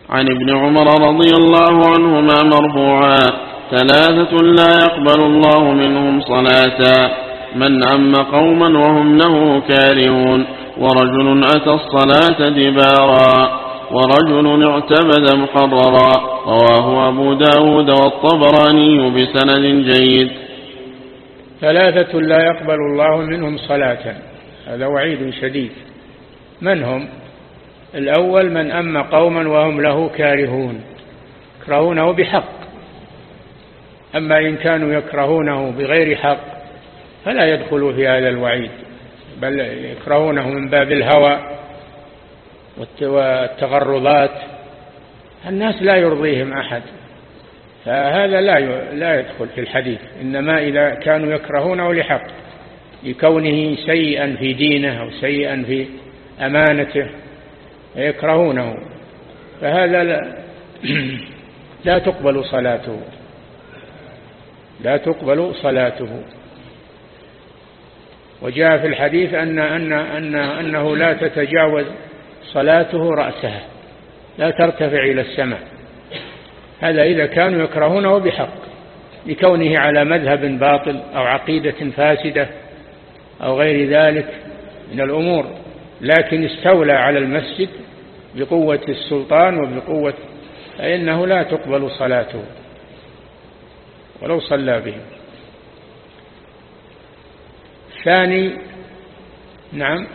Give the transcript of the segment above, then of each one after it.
عن ابن عمر رضي الله عنهما مرفوعا: ثلاثة لا يقبل الله منهم صلاة: من أم قوما وهم له كارهون، ورجل أتى الصلاة دبارا، ورجل اعتمد محررا. رواه أبو داود والطبراني بسند جيد. ثلاثة لا يقبل الله منهم صلاة، هذا وعيد شديد. من هم؟ الأول: من أم قوما وهم له كارهون، يكرهونه بحق. أما إن كانوا يكرهونه بغير حق فلا يدخلوا في هذا الوعيد، بل يكرهونه من باب الهوى والتغرضات. الناس لا يرضيهم أحد، فهذا لا يدخل في الحديث. إنما إذا كانوا يكرهونه لحق، لكونه سيئا في دينه أو سيئا في أمانته يكرهونه، فهذا لا تقبل صلاته، لا تقبل صلاته. وجاء في الحديث أنه لا تتجاوز صلاته رأسها، لا ترتفع إلى السماء. هذا إذا كانوا يكرهونه بحق، لكونه على مذهب باطل أو عقيدة فاسدة أو غير ذلك من الأمور، لكن استولى على المسجد بقوة السلطان وبقوة، فإنه لا تقبل صلاته ولو صلى بهم. الثاني: نعم،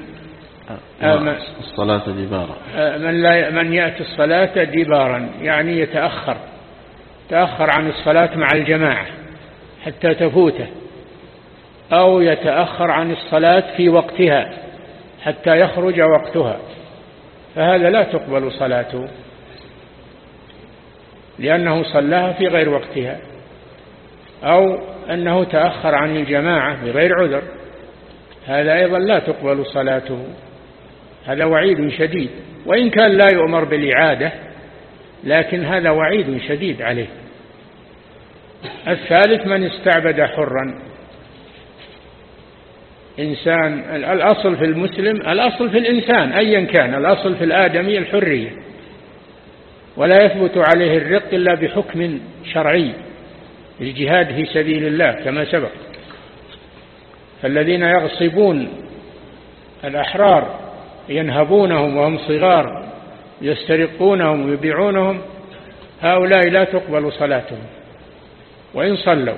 الصلاة دبارا، من يأتي الصلاة دبارا، يعني يتأخر عن الصلاة مع الجماعة حتى تفوته، أو يتأخر عن الصلاة في وقتها حتى يخرج وقتها، فهذا لا تقبل صلاته، لأنه صلاها في غير وقتها، أو أنه تأخر عن الجماعة بغير عذر، هذا أيضا لا تقبل صلاته. هذا وعيد شديد، وإن كان لا يؤمر بالإعادة، لكن هذا وعيد شديد عليه. الثالث: من استعبد حرا، إنسان. الأصل في المسلم، الأصل في الإنسان أيا كان، الأصل في الآدمي الحرية، ولا يثبت عليه الرق إلا بحكم شرعي، الجهاد في سبيل الله كما سبق. فالذين يغصبون الأحرار، ينهبونهم وهم صغار، يسترقونهم ويبيعونهم، هؤلاء لا تقبل صلاتهم وإن صلوا.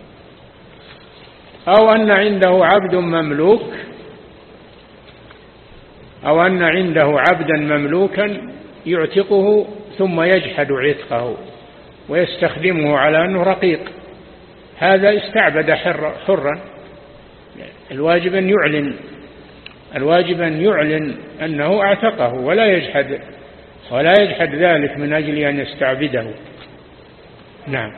أو أن عنده عبد مملوك، أو أن عنده عبدا مملوكا يعتقه ثم يجحد عتقه ويستخدمه على أنه رقيق، هذا استعبد حرا. الواجب أن يعلن أنه اعتقه، ولا يجحد ذلك من أجل أن يستعبده. نعم.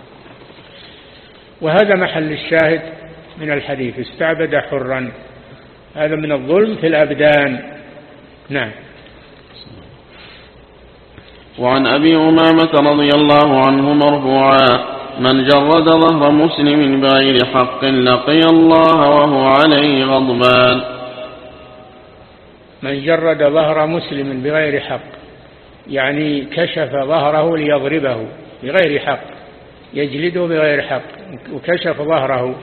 وهذا محل الشاهد من الحديث: استعبد حرا، هذا من الظلم في الأبدان. نعم. وعن أبي أمامة رضي الله عنه مرفوعا: من جرد ظهر مسلم بغير حق لقي الله وهو عليه غضبان. من جرد ظهر مسلم بغير حق، يعني كشف ظهره ليضربه بغير حق، يجلده بغير حق، وكشف ظهره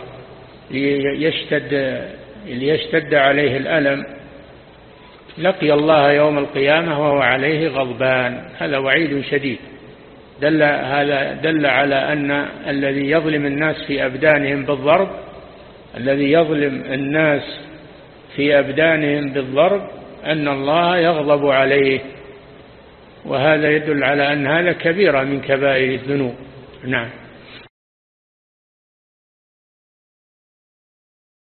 ليشتد عليه الألم، لقي الله يوم القيامة وهو عليه غضبان. هذا وعيد شديد. هذا دل على أن الذي يظلم الناس في أبدانهم بالضرب، الذي يظلم الناس في أبدانهم بالضرب، أن الله يغضب عليه، وهذا يدل على أن هذا كبيرة من كبائر الذنوب. نعم.